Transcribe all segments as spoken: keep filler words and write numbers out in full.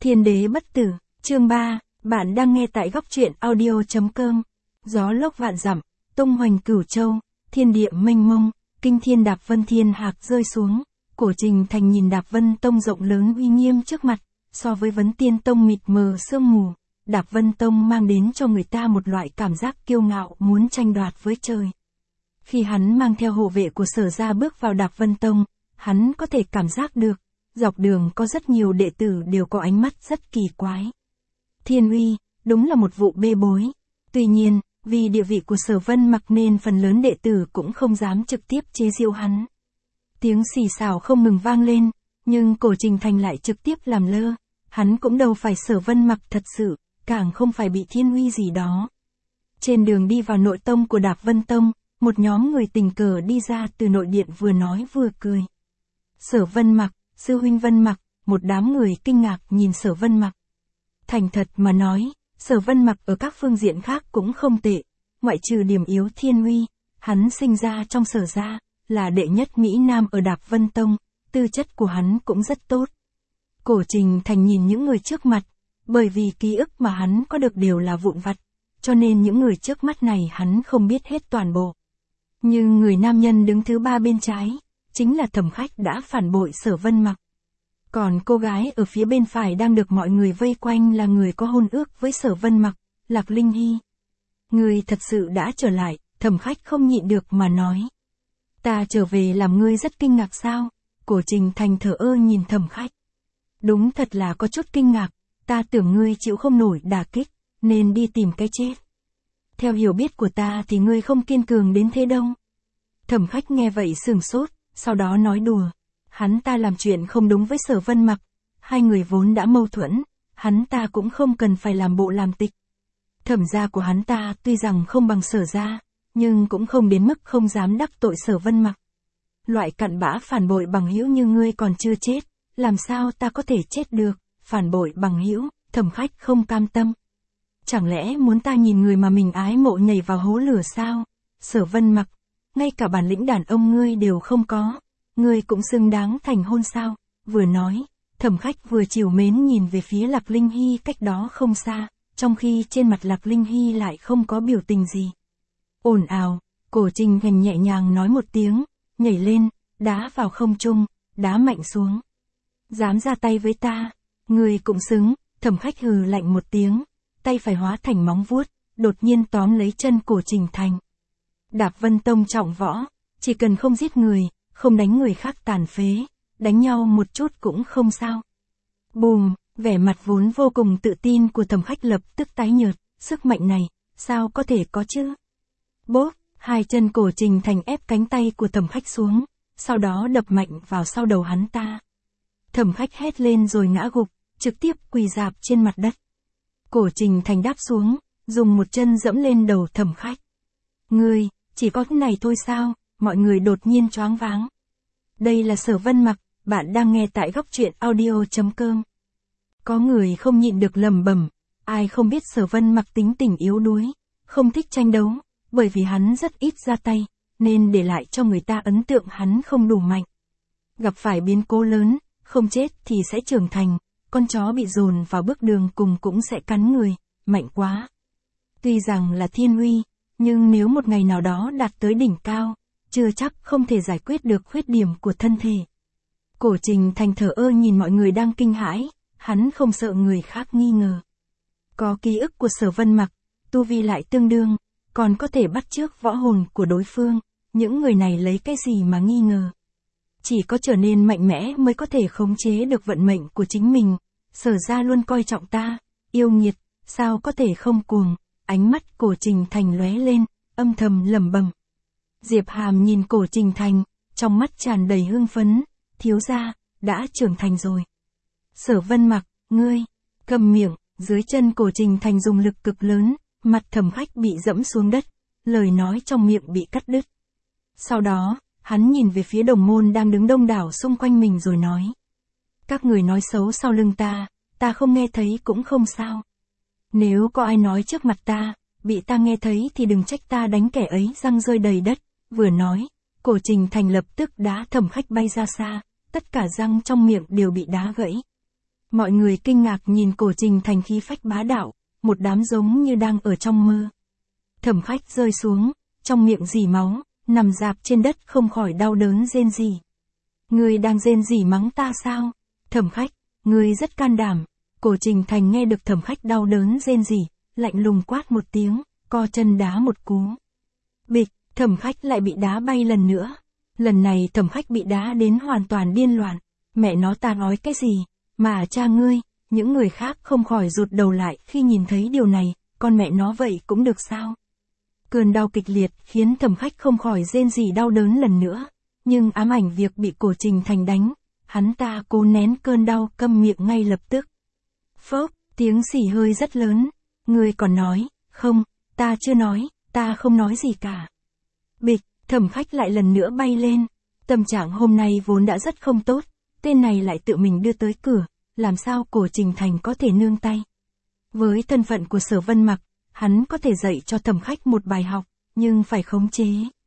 Thiên đế bất tử, chương ba, bạn đang nghe tại góc truyện audio.com. Gió lốc vạn dặm, tung hoành cửu châu, thiên địa mênh mông, kinh thiên Đạp Vân thiên hạc rơi xuống. Cổ Trình Thành nhìn Đạp Vân Tông rộng lớn uy nghiêm trước mặt, so với Vấn Tiên Tông mịt mờ sương mù, Đạp Vân Tông mang đến cho người ta một loại cảm giác kiêu ngạo muốn tranh đoạt với trời. Khi hắn mang theo hộ vệ của Sở gia bước vào Đạp Vân Tông, hắn có thể cảm giác được, dọc đường có rất nhiều đệ tử đều có ánh mắt rất kỳ quái. Thiên uy, đúng là một vụ bê bối. Tuy nhiên, vì địa vị của Sở Vân Mặc nên phần lớn đệ tử cũng không dám trực tiếp chế giễu hắn. Tiếng xì xào không ngừng vang lên, nhưng Cổ Trình Thành lại trực tiếp làm lơ, hắn cũng đâu phải Sở Vân Mặc thật sự, càng không phải bị thiên uy gì đó. Trên đường đi vào nội tông của Đạp Vân Tông, một nhóm người tình cờ đi ra từ nội điện vừa nói vừa cười. Sở Vân Mặc, sư huynh Vân Mặc, một đám người kinh ngạc nhìn Sở Vân Mặc. Thành thật mà nói, Sở Vân Mặc ở các phương diện khác cũng không tệ, ngoại trừ điểm yếu thiên uy, hắn sinh ra trong Sở gia, là đệ nhất Mỹ Nam ở Đạp Vân Tông, tư chất của hắn cũng rất tốt. Cổ Trình Thành nhìn những người trước mặt, bởi vì ký ức mà hắn có được đều là vụn vặt, cho nên những người trước mắt này hắn không biết hết toàn bộ. Nhưng người nam nhân đứng thứ ba bên trái, chính là Thẩm Khách đã phản bội Sở Vân Mặc. Còn cô gái ở phía bên phải đang được mọi người vây quanh là người có hôn ước với Sở Vân Mặc, Lạc Linh Hy. Ngươi thật sự đã trở lại, Thẩm Khách không nhịn được mà nói. Ta trở về làm ngươi rất kinh ngạc sao? Cổ Trình Thành thờ ơ nhìn Thẩm Khách. Đúng thật là có chút kinh ngạc, ta tưởng ngươi chịu không nổi đả kích, nên đi tìm cái chết. Theo hiểu biết của ta thì ngươi không kiên cường đến thế đâu. Thẩm Khách nghe vậy sửng sốt, sau đó nói đùa. Hắn ta làm chuyện không đúng với Sở Vân Mặc, hai người vốn đã mâu thuẫn, hắn ta cũng không cần phải làm bộ làm tịch. Thẩm gia của hắn ta tuy rằng không bằng Sở gia, nhưng cũng không đến mức không dám đắc tội Sở Vân Mặc. Loại cặn bã phản bội bằng hữu như ngươi còn chưa chết, làm sao ta có thể chết được? Phản bội bằng hữu, Thẩm Khách không cam tâm. Chẳng lẽ muốn ta nhìn người mà mình ái mộ nhảy vào hố lửa sao? Sở Vân Mặc, ngay cả bản lĩnh đàn ông ngươi đều không có, ngươi cũng xứng đáng thành hôn sao? Vừa nói, Thẩm Khách vừa trìu mến nhìn về phía Lạc Linh Hy cách đó không xa, trong khi trên mặt Lạc Linh Hy lại không có biểu tình gì. Ồn ào, Cổ Trình Thành nhẹ nhàng nói một tiếng, nhảy lên, đá vào không trung, đá mạnh xuống. Dám ra tay với ta, ngươi cũng xứng. Thẩm Khách hừ lạnh một tiếng, tay phải hóa thành móng vuốt, đột nhiên tóm lấy chân Cổ Trình Thành. Đạp Vân Tông trọng võ, chỉ cần không giết người, không đánh người khác tàn phế, đánh nhau một chút cũng không sao. Bùm, vẻ mặt vốn vô cùng tự tin của Thẩm Khách lập tức tái nhợt, sức mạnh này, sao có thể có chứ? Bốp, hai chân Cổ Trình Thành ép cánh tay của Thẩm Khách xuống, sau đó đập mạnh vào sau đầu hắn ta. Thẩm Khách hét lên rồi ngã gục, trực tiếp quỳ rạp trên mặt đất. Cổ Trình Thành đáp xuống, dùng một chân dẫm lên đầu Thẩm Khách. Ngươi, chỉ có cái này thôi sao? Mọi người đột nhiên choáng váng. Đây là Sở Vân Mặc, bạn đang nghe tại góc truyện audio.com. Có người không nhịn được lẩm bẩm, ai không biết Sở Vân Mặc tính tình yếu đuối, không thích tranh đấu, bởi vì hắn rất ít ra tay, nên để lại cho người ta ấn tượng hắn không đủ mạnh. Gặp phải biến cố lớn, không chết thì sẽ trưởng thành, con chó bị dồn vào bước đường cùng cũng sẽ cắn người, mạnh quá. Tuy rằng là thiên uy, nhưng nếu một ngày nào đó đạt tới đỉnh cao, chưa chắc không thể giải quyết được khuyết điểm của thân thể. Cổ Trình Thành thờ ơ nhìn mọi người đang kinh hãi, hắn không sợ người khác nghi ngờ. Có ký ức của Sở Vân Mặc, tu vi lại tương đương, còn có thể bắt chước võ hồn của đối phương, những người này lấy cái gì mà nghi ngờ. Chỉ có trở nên mạnh mẽ mới có thể khống chế được vận mệnh của chính mình. Sở gia luôn coi trọng ta, yêu nghiệt, sao có thể không cuồng? Ánh mắt Cổ Trình Thành lóe lên, âm thầm lẩm bẩm. Diệp Hàm nhìn Cổ Trình Thành, trong mắt tràn đầy hưng phấn, thiếu gia, đã trưởng thành rồi. Sở Vân Mặc, ngươi, cầm miệng, dưới chân Cổ Trình Thành dùng lực cực lớn, mặt Thẩm Khách bị dẫm xuống đất, lời nói trong miệng bị cắt đứt. Sau đó, hắn nhìn về phía đồng môn đang đứng đông đảo xung quanh mình rồi nói. Các người nói xấu sau lưng ta, ta không nghe thấy cũng không sao. Nếu có ai nói trước mặt ta, bị ta nghe thấy thì đừng trách ta đánh kẻ ấy răng rơi đầy đất. Vừa nói, Cổ Trình Thành lập tức đá Thẩm Khách bay ra xa, tất cả răng trong miệng đều bị đá gãy. Mọi người kinh ngạc nhìn Cổ Trình Thành khí phách bá đạo, một đám giống như đang ở trong mơ. Thẩm Khách rơi xuống, trong miệng rỉ máu, nằm rạp trên đất không khỏi đau đớn rên rỉ. Ngươi đang rên rỉ mắng ta sao? Thẩm Khách, ngươi rất can đảm. Cổ Trình Thành nghe được Thẩm Khách đau đớn rên rỉ, lạnh lùng quát một tiếng, co chân đá một cú. Bịch, Thẩm Khách lại bị đá bay lần nữa. Lần này Thẩm Khách bị đá đến hoàn toàn điên loạn. Mẹ nó ta nói cái gì? Mà cha ngươi, những người khác không khỏi rụt đầu lại khi nhìn thấy điều này, con mẹ nó vậy cũng được sao? Cơn đau kịch liệt khiến Thẩm Khách không khỏi rên rỉ đau đớn lần nữa, nhưng ám ảnh việc bị Cổ Trình Thành đánh, hắn ta cố nén cơn đau câm miệng ngay lập tức. Phốc, tiếng xì hơi rất lớn, ngươi còn nói, không, ta chưa nói, ta không nói gì cả. Bịch, Thẩm Khách lại lần nữa bay lên, tâm trạng hôm nay vốn đã rất không tốt, tên này lại tự mình đưa tới cửa, làm sao Cổ Trình Thành có thể nương tay. Với thân phận của Sở Vân Mặc, hắn có thể dạy cho Thẩm Khách một bài học, nhưng phải khống chế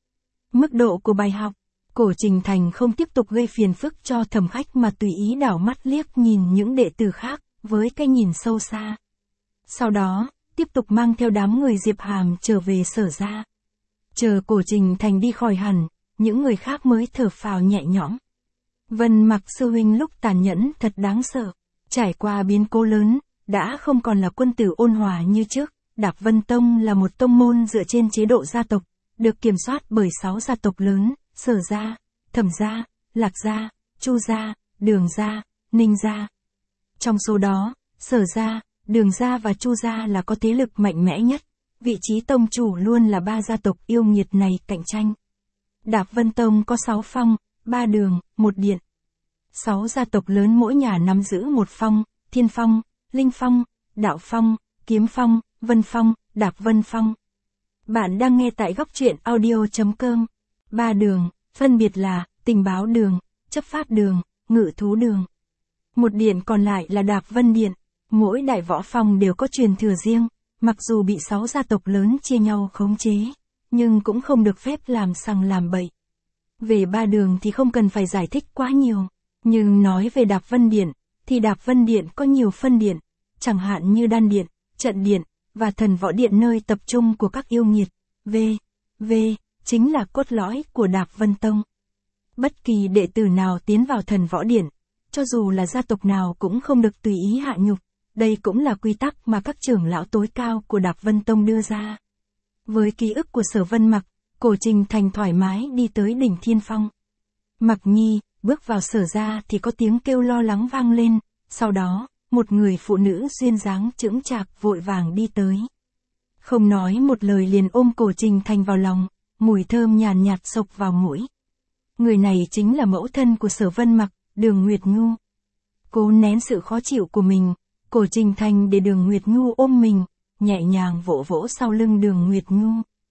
mức độ của bài học. Cổ Trình Thành không tiếp tục gây phiền phức cho Thẩm Khách mà tùy ý đảo mắt liếc nhìn những đệ tử khác, với cái nhìn sâu xa. Sau đó, tiếp tục mang theo đám người Diệp Hàm trở về Sở gia. Chờ Cổ Trình Thành đi khỏi hẳn, những người khác mới thở phào nhẹ nhõm. Vân Mặc sư huynh lúc tàn nhẫn thật đáng sợ, trải qua biến cố lớn, đã không còn là quân tử ôn hòa như trước. Đạp Vân Tông là một tông môn dựa trên chế độ gia tộc, được kiểm soát bởi sáu gia tộc lớn, Sở gia, Thẩm gia, Lạc gia, Chu gia, Đường gia, Ninh gia. Trong số đó, Sở gia, Đường gia và Chu gia là có thế lực mạnh mẽ nhất, vị trí tông chủ luôn là ba gia tộc yêu nghiệt này cạnh tranh. Đạp Vân Tông có sáu phong, ba đường, một điện. Sáu gia tộc lớn mỗi nhà nắm giữ một phong, Thiên Phong, Linh Phong, Đạo Phong, Kiếm Phong, Vân Phong, Đạp Vân Phong. Bạn đang nghe tại góc truyện audio chấm com. Ba đường, phân biệt là Tình báo đường, Chấp pháp đường, Ngự thú đường. Một điện còn lại là Đạp Vân điện. Mỗi đại võ phong đều có truyền thừa riêng, mặc dù bị sáu gia tộc lớn chia nhau khống chế, nhưng cũng không được phép làm sằng làm bậy. Về ba đường thì không cần phải giải thích quá nhiều, nhưng nói về Đạp Vân điện, thì Đạp Vân điện có nhiều phân điện, chẳng hạn như Đan điện, Trận điện, và Thần Võ điện nơi tập trung của các yêu nghiệt. V. V. chính là cốt lõi của Đạp Vân Tông. Bất kỳ đệ tử nào tiến vào Thần Võ điện, cho dù là gia tộc nào cũng không được tùy ý hạ nhục. Đây cũng là quy tắc mà các trưởng lão tối cao của Đạp Vân Tông đưa ra. Với ký ức của Sở Vân Mặc, Cổ Trình Thành thoải mái đi tới đỉnh Thiên Phong. Mặc Nhi, bước vào Sở gia thì có tiếng kêu lo lắng vang lên, sau đó, một người phụ nữ duyên dáng chững chạc vội vàng đi tới. Không nói một lời liền ôm Cổ Trình Thành vào lòng, mùi thơm nhàn nhạt xộc vào mũi. Người này chính là mẫu thân của Sở Vân Mặc, Đường Nguyệt Nhu. Cố nén sự khó chịu của mình, Cổ Trình Thành để Đường Nguyệt Nhu ôm mình, nhẹ nhàng vỗ vỗ sau lưng Đường Nguyệt Nhu.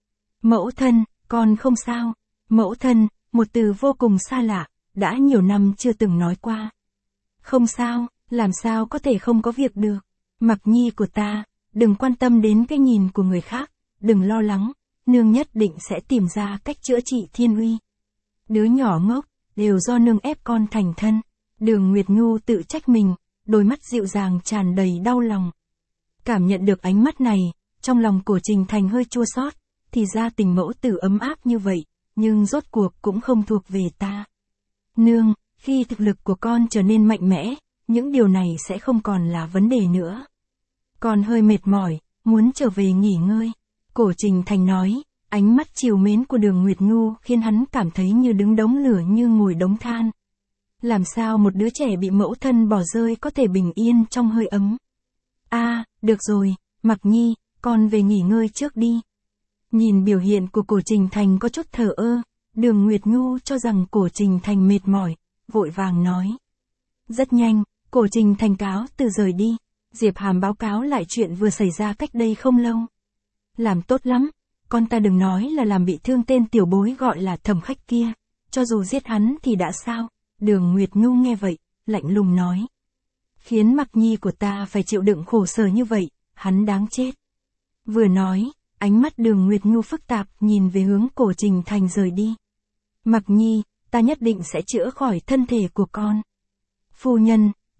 Mẫu thân, con không sao. Mẫu thân, một từ vô cùng xa lạ, đã nhiều năm chưa từng nói qua. Không sao, làm sao có thể không có việc được. Mặc Nhi của ta, đừng quan tâm đến cái nhìn của người khác, đừng lo lắng, nương nhất định sẽ tìm ra cách chữa trị Thiên Uy. Đứa nhỏ ngốc, đều do nương ép con thành thân. Đường Nguyệt Nhu tự trách mình, đôi mắt dịu dàng tràn đầy đau lòng. Cảm nhận được ánh mắt này, trong lòng Cổ Trình Thành hơi chua xót, thì ra tình mẫu tử ấm áp như vậy, nhưng rốt cuộc cũng không thuộc về ta. Nương, khi thực lực của con trở nên mạnh mẽ, những điều này sẽ không còn là vấn đề nữa. Con hơi mệt mỏi, muốn trở về nghỉ ngơi. Cổ Trình Thành nói, ánh mắt trìu mến của Đường Nguyệt Nhu khiến hắn cảm thấy như đứng đống lửa như ngồi đống than. Làm sao một đứa trẻ bị mẫu thân bỏ rơi có thể bình yên trong hơi ấm? A, à, được rồi, Mặc Nhi, con về nghỉ ngơi trước đi. Nhìn biểu hiện của Cổ Trình Thành có chút thờ ơ, Đường Nguyệt Nhu cho rằng Cổ Trình Thành mệt mỏi, vội vàng nói. Rất nhanh, Cổ Trình Thành cáo từ rời đi. Diệp Hàm báo cáo lại chuyện vừa xảy ra cách đây không lâu. Làm tốt lắm, con ta đừng nói là làm bị thương tên tiểu bối gọi là Thẩm Khách kia, cho dù giết hắn thì đã sao? Đường Nguyệt Nhu nghe vậy, lạnh lùng nói. Khiến Mặc Nhi của ta phải chịu đựng khổ sở như vậy, hắn đáng chết. Vừa nói, ánh mắt Đường Nguyệt Nhu phức tạp nhìn về hướng Cổ Trình Thành rời đi. Mặc Nhi, ta nhất định sẽ chữa khỏi thân thể của con. Phu nhân,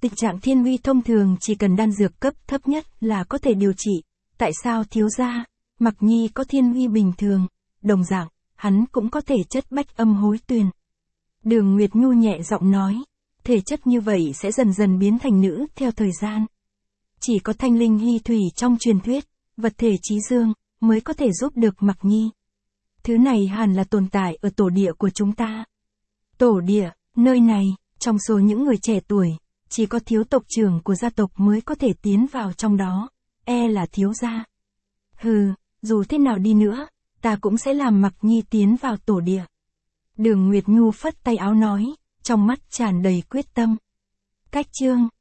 Tình trạng thiên uy thông thường chỉ cần đan dược cấp thấp nhất là có thể điều trị. Tại sao thiếu gia, Mặc Nhi có thiên uy bình thường, đồng dạng, hắn cũng có thể chất bách âm hối tuyền. Đường Nguyệt Nhu nhẹ giọng nói, thể chất như vậy sẽ dần dần biến thành nữ theo thời gian. Chỉ có thanh linh hy thủy trong truyền thuyết, vật thể trí dương, mới có thể giúp được Mặc Nhi. Thứ này hẳn là tồn tại ở tổ địa của chúng ta. Tổ địa, nơi này, trong số những người trẻ tuổi, chỉ có thiếu tộc trưởng của gia tộc mới có thể tiến vào trong đó, e là thiếu gia. Hừ, dù thế nào đi nữa, ta cũng sẽ làm Mặc Nhi tiến vào tổ địa. Đường Nguyệt Nhu phất tay áo nói, trong mắt tràn đầy quyết tâm. Cách chương